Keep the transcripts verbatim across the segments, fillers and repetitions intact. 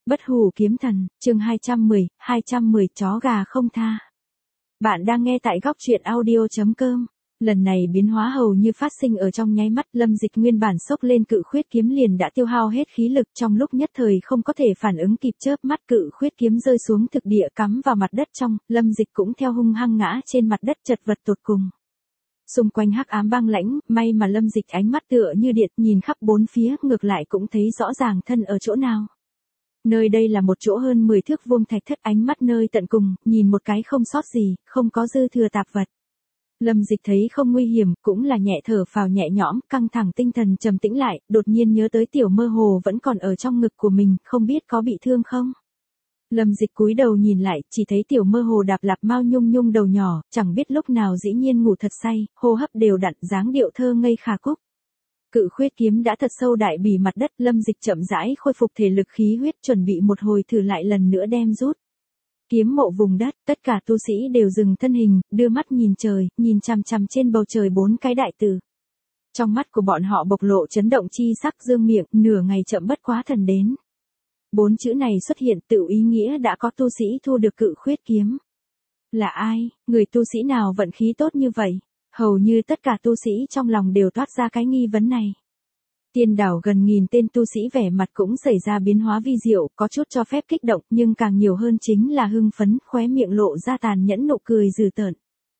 Bất hủ kiếm thần, chương hai trăm mười, hai trăm mười chó gà không tha. Bạn đang nghe tại góc truyện audio.com. Lần này biến hóa hầu như phát sinh ở trong nháy mắt. Lâm Dịch nguyên bản xốc lên cự khuyết kiếm liền đã tiêu hao hết khí lực, trong lúc nhất thời không có thể phản ứng kịp, chớp mắt cự khuyết kiếm rơi xuống thực địa cắm vào mặt đất trong, Lâm Dịch cũng theo hung hăng ngã trên mặt đất chật vật tột cùng. Xung quanh hắc ám băng lãnh, may mà Lâm Dịch ánh mắt tựa như điện nhìn khắp bốn phía, ngược lại cũng thấy rõ ràng thân ở chỗ nào. Nơi đây là một chỗ hơn mười thước vuông thạch thất, ánh mắt nơi tận cùng, nhìn một cái không sót gì, không có dư thừa tạp vật. Lâm Dịch thấy không nguy hiểm, cũng là nhẹ thở phào nhẹ nhõm, căng thẳng tinh thần trầm tĩnh lại, đột nhiên nhớ tới tiểu mơ hồ vẫn còn ở trong ngực của mình, không biết có bị thương không. Lâm Dịch cúi đầu nhìn lại, chỉ thấy tiểu mơ hồ đạp lạp mau nhung nhung đầu nhỏ, chẳng biết lúc nào dĩ nhiên ngủ thật say, hô hấp đều đặn, dáng điệu thơ ngây khả cúc. Cự khuyết kiếm đã thật sâu đại bì mặt đất, Lâm Dịch chậm rãi khôi phục thể lực khí huyết, chuẩn bị một hồi thử lại lần nữa đem rút. Kiếm mộ vùng đất, tất cả tu sĩ đều dừng thân hình, đưa mắt nhìn trời, nhìn chằm chằm trên bầu trời bốn cái đại tử. Trong mắt của bọn họ bộc lộ chấn động chi sắc, dương miệng, nửa ngày chậm bất quá thần đến. Bốn chữ này xuất hiện tự ý nghĩa đã có tu sĩ thu được cự khuyết kiếm. Là ai, người tu sĩ nào vận khí tốt như vậy? Hầu như tất cả tu sĩ trong lòng đều toát ra cái nghi vấn này. Tiên đảo gần nghìn tên tu sĩ vẻ mặt cũng xảy ra biến hóa vi diệu, có chút cho phép kích động, nhưng càng nhiều hơn chính là hưng phấn, khóe miệng lộ ra tàn nhẫn nụ cười dữ tợn.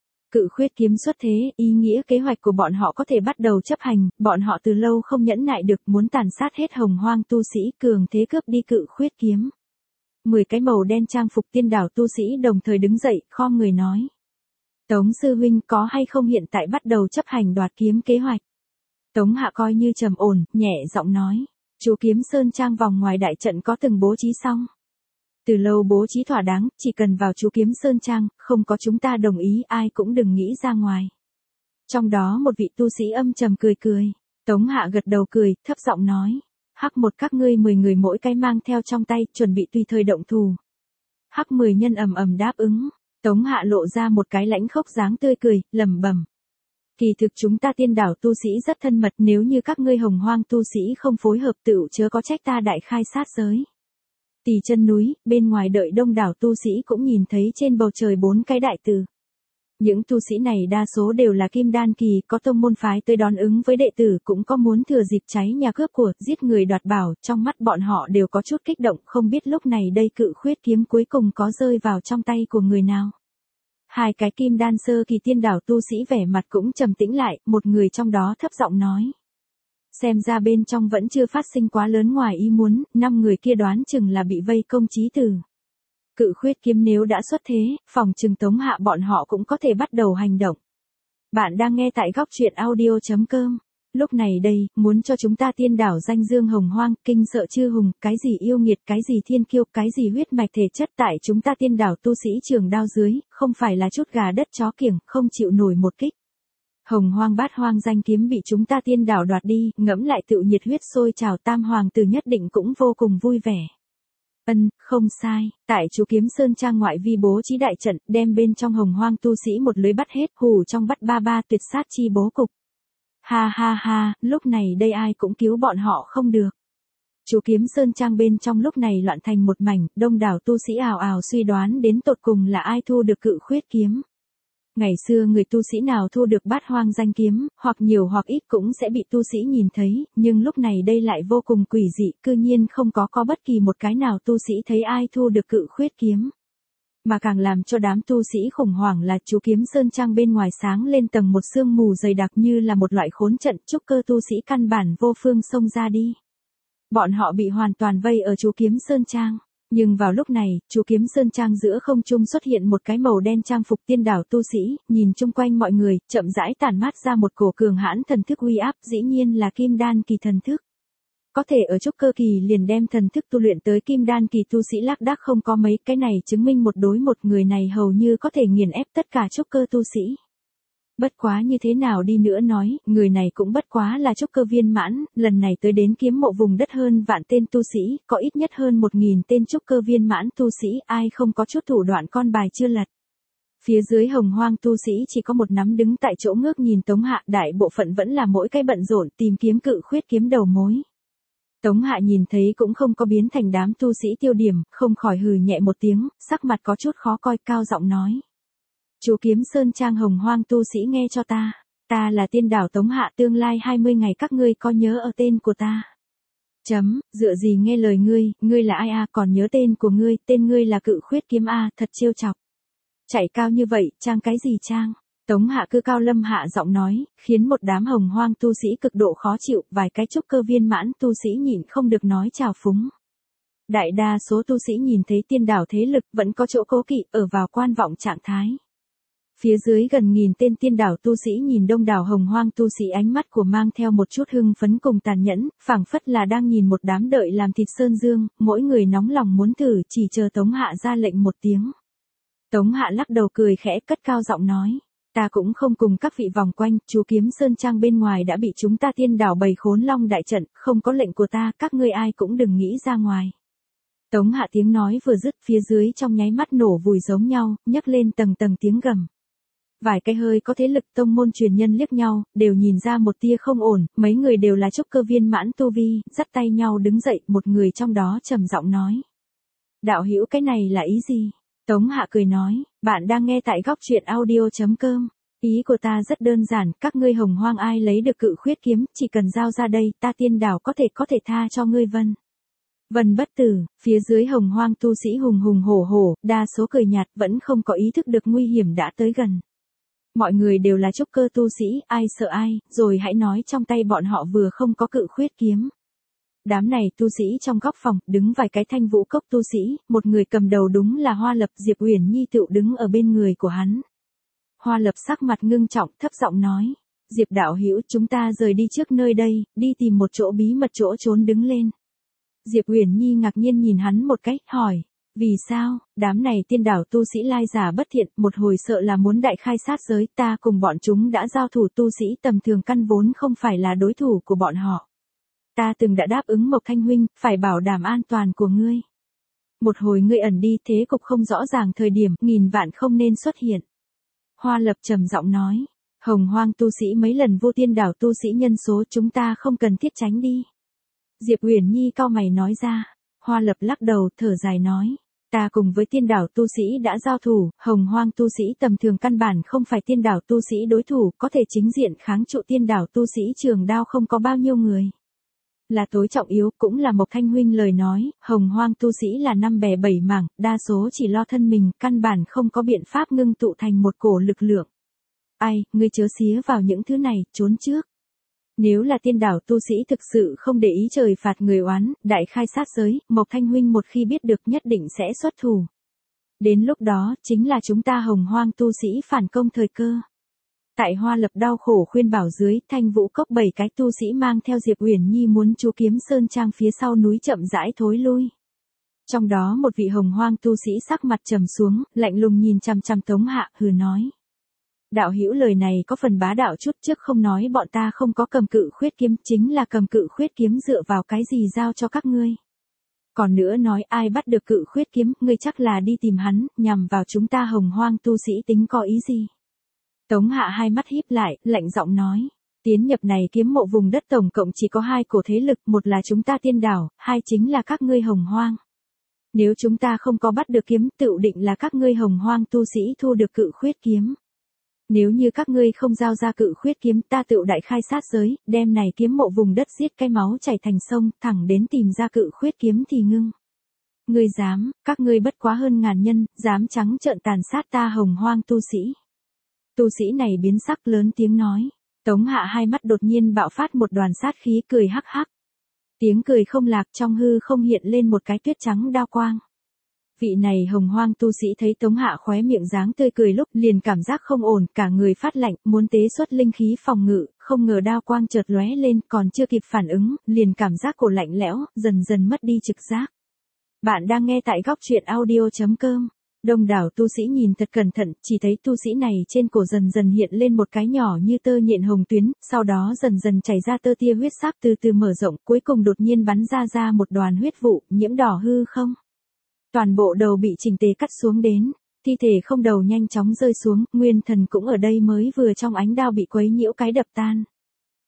Cự khuyết kiếm xuất thế, ý nghĩa kế hoạch của bọn họ có thể bắt đầu chấp hành, bọn họ từ lâu không nhẫn nại được, muốn tàn sát hết hồng hoang tu sĩ, cường thế cướp đi cự khuyết kiếm. Mười cái màu đen trang phục tiên đảo tu sĩ đồng thời đứng dậy, khom người nói. Tống sư huynh, có hay không hiện tại bắt đầu chấp hành đoạt kiếm kế hoạch? Tống Hạ coi như trầm ổn, nhẹ giọng nói. Chú kiếm sơn trang vòng ngoài đại trận có từng bố trí xong. Từ lâu bố trí thỏa đáng, chỉ cần vào chú kiếm sơn trang, không có chúng ta đồng ý ai cũng đừng nghĩ ra ngoài. Trong đó một vị tu sĩ âm trầm cười cười. Tống Hạ gật đầu cười, thấp giọng nói. Hắc một các ngươi mười người mỗi cái mang theo trong tay, chuẩn bị tùy thời động thủ. Hắc mười nhân ầm ầm đáp ứng. Tống Hạ lộ ra một cái lãnh khốc dáng tươi cười, lẩm bẩm. Kỳ thực chúng ta tiên đảo tu sĩ rất thân mật, nếu như các ngươi hồng hoang tu sĩ không phối hợp tựu chớ có trách ta đại khai sát giới. Tỳ chân núi, bên ngoài đợi đông đảo tu sĩ cũng nhìn thấy trên bầu trời bốn cái đại tử. Những tu sĩ này đa số đều là kim đan kỳ, có tông môn phái tới đón ứng với đệ tử, cũng có muốn thừa dịp cháy nhà cướp của, giết người đoạt bảo, trong mắt bọn họ đều có chút kích động, không biết lúc này đây cự khuyết kiếm cuối cùng có rơi vào trong tay của người nào. Hai cái kim đan sơ kỳ tiên đảo tu sĩ vẻ mặt cũng trầm tĩnh lại, một người trong đó thấp giọng nói. Xem ra bên trong vẫn chưa phát sinh quá lớn ngoài ý muốn, năm người kia đoán chừng là bị vây công chí tử. Cự khuyết kiếm nếu đã xuất thế, phòng chừng Tống Hạ bọn họ cũng có thể bắt đầu hành động. Bạn đang nghe tại góc truyện audio.com. Lúc này đây, muốn cho chúng ta tiên đảo danh dương hồng hoang, kinh sợ chư hùng, cái gì yêu nghiệt, cái gì thiên kiêu, cái gì huyết mạch thể chất, tại chúng ta tiên đảo tu sĩ trường đao dưới, không phải là chút gà đất chó kiểng, không chịu nổi một kích. Hồng hoang bát hoang danh kiếm bị chúng ta tiên đảo đoạt đi, ngẫm lại tự nhiệt huyết sôi trào, tam hoàng tử nhất định cũng vô cùng vui vẻ. Ân, không sai, tại chú kiếm sơn trang ngoại vi bố trí đại trận, đem bên trong hồng hoang tu sĩ một lưới bắt hết, hù trong bắt ba ba tuyệt sát chi bố cục. Ha ha ha, lúc này đây ai cũng cứu bọn họ không được. Chú kiếm sơn trang bên trong lúc này loạn thành một mảnh, đông đảo tu sĩ ào ào suy đoán đến tột cùng là ai thu được cự khuyết kiếm. Ngày xưa người tu sĩ nào thu được bát hoang danh kiếm, hoặc nhiều hoặc ít cũng sẽ bị tu sĩ nhìn thấy, nhưng lúc này đây lại vô cùng quỷ dị, cư nhiên không có có bất kỳ một cái nào tu sĩ thấy ai thu được cự khuyết kiếm. Mà càng làm cho đám tu sĩ khủng hoảng là chú kiếm sơn trang bên ngoài sáng lên tầng một sương mù dày đặc như là một loại khốn trận, trúc cơ tu sĩ căn bản vô phương xông ra đi. Bọn họ bị hoàn toàn vây ở chú kiếm sơn trang. Nhưng vào lúc này, chú kiếm sơn trang giữa không trung xuất hiện một cái màu đen trang phục tiên đảo tu sĩ, nhìn chung quanh mọi người, chậm rãi tản mát ra một cổ cường hãn thần thức uy áp, dĩ nhiên là kim đan kỳ thần thức. Có thể ở trúc cơ kỳ liền đem thần thức tu luyện tới kim đan kỳ tu sĩ lác đác không có mấy, cái này chứng minh một đối một người này hầu như có thể nghiền ép tất cả trúc cơ tu sĩ. Bất quá như thế nào đi nữa nói, người này cũng bất quá là trúc cơ viên mãn, lần này tới đến kiếm mộ vùng đất hơn vạn tên tu sĩ, có ít nhất hơn một nghìn tên trúc cơ viên mãn tu sĩ, ai không có chút thủ đoạn con bài chưa lật. Phía dưới hồng hoang tu sĩ chỉ có một nắm đứng tại chỗ ngước nhìn Tống Hạ, đại bộ phận vẫn là mỗi cái bận rộn tìm kiếm cự khuyết kiếm đầu mối. Tống Hạ nhìn thấy cũng không có biến thành đám tu sĩ tiêu điểm, không khỏi hừ nhẹ một tiếng, sắc mặt có chút khó coi, cao giọng nói. Chú Kiếm Sơn Trang Hồng Hoang tu sĩ nghe cho ta, ta là tiên đảo Tống Hạ, tương lai hai mươi ngày các ngươi có nhớ ở tên của ta. Chấm, dựa gì nghe lời ngươi, ngươi là ai a, còn nhớ tên của ngươi, tên ngươi là Cự Khuyết Kiếm a, thật trêu chọc. Chạy cao như vậy, trang cái gì trang? Tống Hạ cư cao lâm hạ giọng nói, khiến một đám Hồng Hoang tu sĩ cực độ khó chịu, vài cái trúc cơ viên mãn tu sĩ nhịn không được nói trào phúng. Đại đa số tu sĩ nhìn thấy tiên đảo thế lực vẫn có chỗ cố kỵ, ở vào quan vọng trạng thái. Phía dưới gần nghìn tên tiên đảo tu sĩ nhìn đông đảo Hồng Hoang tu sĩ, ánh mắt của mang theo một chút hưng phấn cùng tàn nhẫn, phảng phất là đang nhìn một đám đợi làm thịt sơn dương, mỗi người nóng lòng muốn thử, chỉ chờ Tống Hạ ra lệnh một tiếng. Tống Hạ lắc đầu cười khẽ, cất cao giọng nói. Ta cũng không cùng các vị vòng quanh, chú Kiếm Sơn Trang bên ngoài đã bị chúng ta tiên đảo bày khốn long đại trận, không có lệnh của ta, các ngươi ai cũng đừng nghĩ ra ngoài. Tống Hạ tiếng nói vừa dứt, phía dưới trong nháy mắt nổ vùi giống nhau, nhấc lên tầng tầng tiếng gầm. Vài cái hơi có thế lực tông môn truyền nhân liếc nhau, đều nhìn ra một tia không ổn, mấy người đều là trúc cơ viên mãn tu vi, dắt tay nhau đứng dậy, một người trong đó trầm giọng nói. Đạo hữu, cái này là ý gì? Tống Hạ cười nói, bạn đang nghe tại góc truyện audio chấm com. Ý của ta rất đơn giản, các ngươi Hồng Hoang ai lấy được Cự Khuyết Kiếm, chỉ cần giao ra đây, ta tiên đảo có thể có thể tha cho ngươi vân. Vân bất tử, phía dưới Hồng Hoang tu sĩ hùng hùng hổ hổ, đa số cười nhạt, vẫn không có ý thức được nguy hiểm đã tới gần. Mọi người đều là trúc cơ tu sĩ, ai sợ ai, rồi hãy nói trong tay bọn họ vừa không có Cự Khuyết Kiếm. Đám này tu sĩ trong góc phòng, đứng vài cái Thanh Vũ Cốc tu sĩ, một người cầm đầu đúng là Hoa Lập, Diệp Uyển Nhi tựu đứng ở bên người của hắn. Hoa Lập sắc mặt ngưng trọng, thấp giọng nói, Diệp đạo hữu, chúng ta rời đi trước nơi đây, đi tìm một chỗ bí mật chỗ trốn đứng lên. Diệp Uyển Nhi ngạc nhiên nhìn hắn một cách, hỏi, vì sao? Đám này tiên đảo tu sĩ lai giả bất thiện, một hồi sợ là muốn đại khai sát giới, ta cùng bọn chúng đã giao thủ, tu sĩ tầm thường căn vốn không phải là đối thủ của bọn họ. Ta từng đã đáp ứng Mộc Thanh huynh, phải bảo đảm an toàn của ngươi. Một hồi ngươi ẩn đi, thế cục không rõ ràng thời điểm, nghìn vạn không nên xuất hiện. Hoa Lập trầm giọng nói, Hồng Hoang tu sĩ mấy lần vô tiên đảo tu sĩ nhân số, chúng ta không cần thiết tránh đi. Diệp Uyển Nhi cau mày nói ra. Hoa Lập lắc đầu, thở dài nói, ta cùng với tiên đảo tu sĩ đã giao thủ, Hồng Hoang tu sĩ tầm thường căn bản không phải tiên đảo tu sĩ đối thủ, có thể chính diện kháng trụ tiên đảo tu sĩ Trường Đao không có bao nhiêu người. Là tối trọng yếu, cũng là Mộc Thanh huynh lời nói, Hồng Hoang tu sĩ là năm bè bảy mảng, đa số chỉ lo thân mình, căn bản không có biện pháp ngưng tụ thành một cổ lực lượng. Ai, ngươi chớ xía vào những thứ này, trốn trước. Nếu là tiên đảo tu sĩ thực sự không để ý trời phạt người oán, đại khai sát giới, Mộc Thanh huynh một khi biết được nhất định sẽ xuất thủ. Đến lúc đó, chính là chúng ta Hồng Hoang tu sĩ phản công thời cơ. Tại Hoa Lập đau khổ khuyên bảo dưới, Thanh Vũ Cốc bảy cái tu sĩ mang theo Diệp Uyển Nhi muốn chú Kiếm Sơn Trang phía sau núi chậm rãi thối lui. Trong đó một vị Hồng Hoang tu sĩ sắc mặt trầm xuống, lạnh lùng nhìn chằm chằm Tống Hạ, hừ nói. Đạo hữu lời này có phần bá đạo chút, trước không nói bọn ta không có cầm Cự Khuyết Kiếm, chính là cầm Cự Khuyết Kiếm dựa vào cái gì giao cho các ngươi. Còn nữa nói ai bắt được Cự Khuyết Kiếm, ngươi chắc là đi tìm hắn, nhằm vào chúng ta Hồng Hoang tu sĩ tính có ý gì. Tống Hạ hai mắt híp lại, lạnh giọng nói, tiến nhập này kiếm mộ vùng đất tổng cộng chỉ có hai cổ thế lực, một là chúng ta tiên đảo, hai chính là các ngươi Hồng Hoang. Nếu chúng ta không có bắt được kiếm, tựu định là các ngươi Hồng Hoang tu sĩ thu được Cự Khuyết Kiếm. Nếu như các ngươi không giao ra Cự Khuyết Kiếm, ta tựu đại khai sát giới, đem này kiếm mộ vùng đất giết cái máu chảy thành sông, thẳng đến tìm ra Cự Khuyết Kiếm thì ngưng. Ngươi dám, các ngươi bất quá hơn ngàn nhân, dám trắng trợn tàn sát ta Hồng Hoang tu sĩ. Tu sĩ này biến sắc lớn tiếng nói. Tống Hạ hai mắt đột nhiên bạo phát một đoàn sát khí, cười hắc hắc. Tiếng cười không lạc, trong hư không hiện lên một cái tuyết trắng đao quang. Vị này Hồng Hoang tu sĩ thấy Tống Hạ khóe miệng dáng tươi cười lúc liền cảm giác không ổn, cả người phát lạnh, muốn tế xuất linh khí phòng ngự, không ngờ đao quang chợt lóe lên, còn chưa kịp phản ứng, liền cảm giác cổ lạnh lẽo, dần dần mất đi trực giác. Bạn đang nghe tại góc truyện audio chấm com. Đông đảo tu sĩ nhìn thật cẩn thận, chỉ thấy tu sĩ này trên cổ dần dần hiện lên một cái nhỏ như tơ nhện hồng tuyến, sau đó dần dần chảy ra tơ tia huyết sắc từ từ mở rộng, cuối cùng đột nhiên bắn ra ra một đoàn huyết vụ, nhiễm đỏ hư không. Toàn bộ đầu bị chỉnh tề cắt xuống đến, thi thể không đầu nhanh chóng rơi xuống, nguyên thần cũng ở đây mới vừa trong ánh đao bị quấy nhiễu cái đập tan.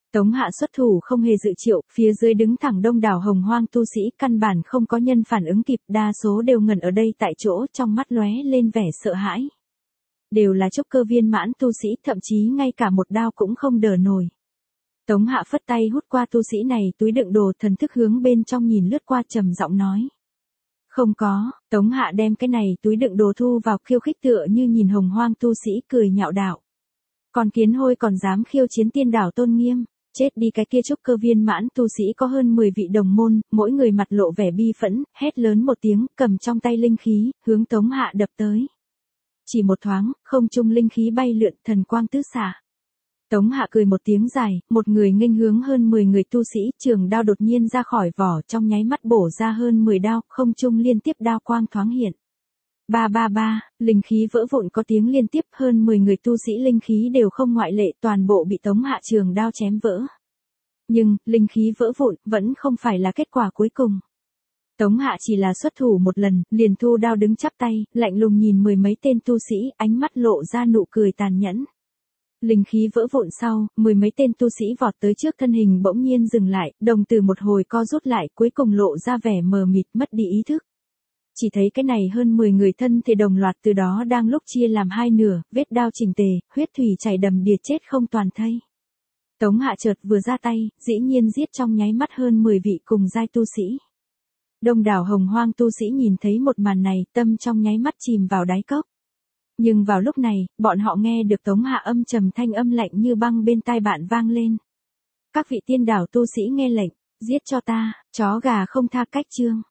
Tống Hạ xuất thủ không hề dự triệu, phía dưới đứng thẳng đông đảo hồng hoang tu sĩ, căn bản không có nhân phản ứng kịp, đa số đều ngẩn ở đây tại chỗ, trong mắt lóe lên vẻ sợ hãi. Đều là trúc cơ viên mãn tu sĩ, thậm chí ngay cả một đao cũng không đỡ nổi. Tống Hạ phất tay hút qua tu sĩ này túi đựng đồ, thần thức hướng bên trong nhìn lướt qua, trầm giọng nói. Không có. Tống Hạ đem cái này túi đựng đồ thu vào, khiêu khích tựa như nhìn hồng hoang tu sĩ, cười nhạo đạo. Còn kiến hôi còn dám khiêu chiến tiên đảo tôn nghiêm, chết đi. Cái kia trúc cơ viên mãn tu sĩ có hơn mười vị đồng môn, mỗi người mặt lộ vẻ bi phẫn, hét lớn một tiếng, cầm trong tay linh khí, hướng Tống Hạ đập tới. Chỉ một thoáng, không trung linh khí bay lượn, thần quang tứ xạ. Tống Hạ cười một tiếng dài, một người nghênh hướng hơn mười người tu sĩ, trường đao đột nhiên ra khỏi vỏ, trong nháy mắt bổ ra hơn mười đao, không trung liên tiếp đao quang thoáng hiện. Ba ba ba, linh khí vỡ vụn có tiếng liên tiếp, hơn mười người tu sĩ linh khí đều không ngoại lệ, toàn bộ bị Tống Hạ trường đao chém vỡ. Nhưng, linh khí vỡ vụn, vẫn không phải là kết quả cuối cùng. Tống Hạ chỉ là xuất thủ một lần, liền thu đao đứng chắp tay, lạnh lùng nhìn mười mấy tên tu sĩ, ánh mắt lộ ra nụ cười tàn nhẫn. Linh khí vỡ vụn sau, mười mấy tên tu sĩ vọt tới trước, thân hình bỗng nhiên dừng lại, đồng tử một hồi co rút lại, cuối cùng lộ ra vẻ mờ mịt, mất đi ý thức. Chỉ thấy cái này hơn mười người thân thể đồng loạt từ đó đang lúc chia làm hai nửa, vết đao chỉnh tề, huyết thủy chảy đầm đìa, chết không toàn thây. Tống Hạ chợt vừa ra tay, dĩ nhiên giết trong nháy mắt hơn mười vị cùng giai tu sĩ. Đông đảo hồng hoang tu sĩ nhìn thấy một màn này, tâm trong nháy mắt chìm vào đáy cốc. Nhưng vào lúc này, bọn họ nghe được Tống Hạ âm trầm thanh âm lạnh như băng bên tai bạn vang lên. Các vị tiên đảo tu sĩ nghe lệnh, giết cho ta, chó gà không tha, cách chương.